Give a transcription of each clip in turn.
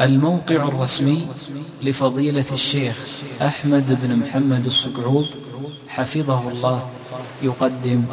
الموقع الرسمي لفضيلة الشيخ أحمد بن محمد الصقعوب حفظه الله يقدم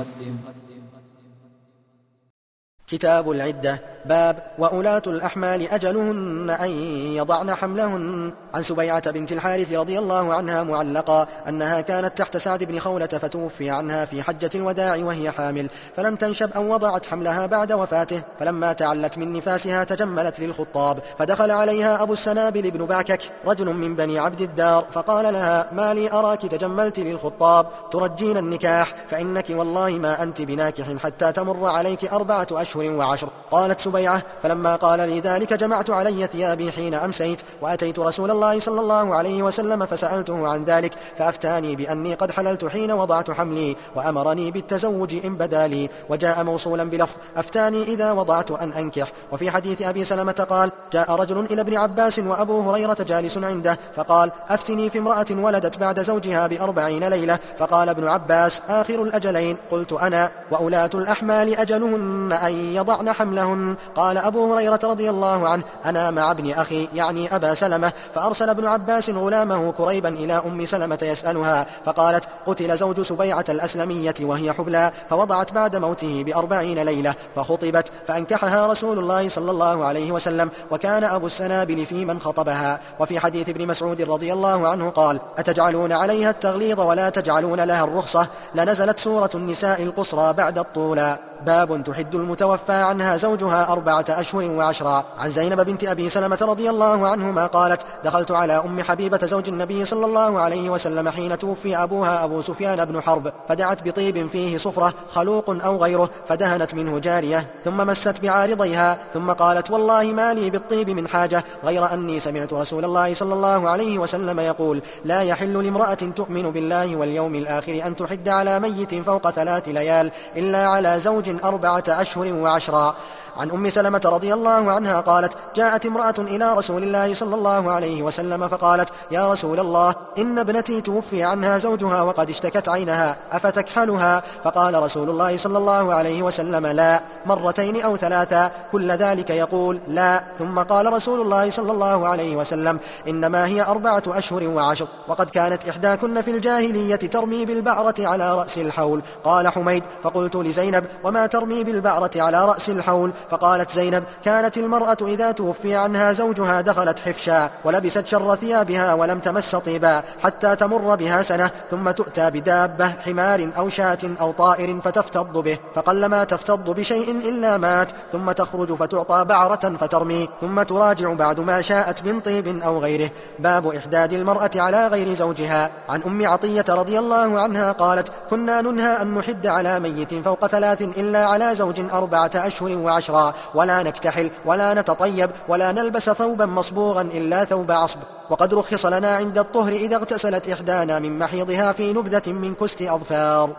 كتاب العدة. باب وأولاة الأحمال أجلهن أن يضعن حملهن. عن سبيعة بنت الحارث رضي الله عنها معلقا أنها كانت تحت سعد بن خولة فتوفي عنها في حجة الوداع وهي حامل، فلم تنشب أن وضعت حملها بعد وفاته، فلما تعلت من نفاسها تجملت للخطاب، فدخل عليها أبو السنابل بن بعكك رجل من بني عبد الدار فقال لها: ما لي أراك تجملت للخطاب ترجين النكاح، فإنك والله ما أنت بناكح حتى تمر عليك 4 أشهر و10. قالت سبيعة: فلما قال لي ذلك جمعت علي ثيابي حين أمسيت، وأتيت رسول الله صلى الله عليه وسلم فسألته عن ذلك، فأفتاني بأني قد حللت حين وضعت حملي، وأمرني بالتزوج إن بدا لي. وجاء موصولا بلفظ: أفتاني إذا وضعت أن أنكح. وفي حديث أبي سلمة قال: جاء رجل إلى ابن عباس وأبو هريرة جالس عنده، فقال: أفتني في امرأة ولدت بعد زوجها ب40 ليلة. فقال ابن عباس: آخر الأجلين. قلت أنا: وأولاة الأحمال أجلهن أن يضعن حملهن. قال أبو هريرة رضي الله عنه: أنا مع ابن أخي يعني أبا سلمة. فأرسل ابن عباس غلامه كريبا إلى أم سلمة يسألها، فقالت: قتل زوج سبيعة الأسلمية وهي حبلى، فوضعت بعد موته ب40 ليلة، فخطبت، فأنكحها رسول الله صلى الله عليه وسلم، وكان أبو السنابل في من خطبها. وفي حديث ابن مسعود رضي الله عنه قال: أتجعلون عليها التغليظ ولا تجعلون لها الرخصة؟ لنزلت سورة النساء القصرى بعد الطولى. باب تحد المتوفى عنها زوجها 4 أشهر و10. عن زينب بنت أبي سلمة رضي الله عنهما قالت: دخلت على أم حبيبة زوج النبي صلى الله عليه وسلم حين توفي أبوها أبو سفيان بن حرب، فدعت بطيب فيه صفرة خلوق أو غيره، فدهنت منه جارية، ثم مست بعارضيها، ثم قالت: والله ما لي بالطيب من حاجة، غير أني سمعت رسول الله صلى الله عليه وسلم يقول: لا يحل لامرأة تؤمن بالله واليوم الآخر أن تحد على ميت فوق 3 ليال إلا على زوج 4 أشهر و10. عن أم سلمة رضي الله عنها قالت: جاءت امرأة إلى رسول الله صلى الله عليه وسلم فقالت: يا رسول الله، إن ابنتي توفي عنها زوجها وقد اشتكت عينها، أفتكحلها؟ فقال رسول الله صلى الله عليه وسلم: لا، 2 أو 3، كل ذلك يقول لا. ثم قال رسول الله صلى الله عليه وسلم: إنما هي 4 أشهر و10. وقد كانت إحداكن في الجاهلية ترمي بالبعرة على رأس الحول. قال حميد: فقلت لزينب: وما ترمي بالبعرة على رأس الحول؟ فقالت زينب: كانت المرأة إذا توفي عنها زوجها دخلت حفشا، ولبست شر ثيابها ولم تمس طيبا، حتى تمر بها سنة، ثم تؤتى بدابة، حمار أو شاة أو طائر، فتفتض به، فقلما تفتض بشيء إلا مات، ثم تخرج فتعطى بعرة فترمي، ثم تراجع بعد ما شاءت من طيب أو غيره. باب إحداد المرأة على غير زوجها. عن أم عطية رضي الله عنها قالت: كنا ننهى أن نحد على ميت فوق 3 إلا على زوج 4 أشهر و10، ولا نكتحل ولا نتطيب ولا نلبس ثوبا مصبوغا إلا ثوب عصب. وقد رخص لنا عند الطهر إذا اغتسلت إحدانا من محيضها في نبذة من كست أظفار.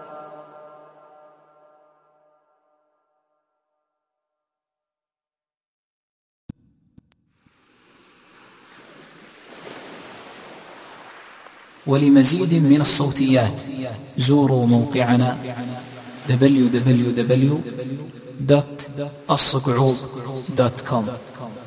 ولمزيد من الصوتيات زوروا موقعنا www.الصقعوب.com.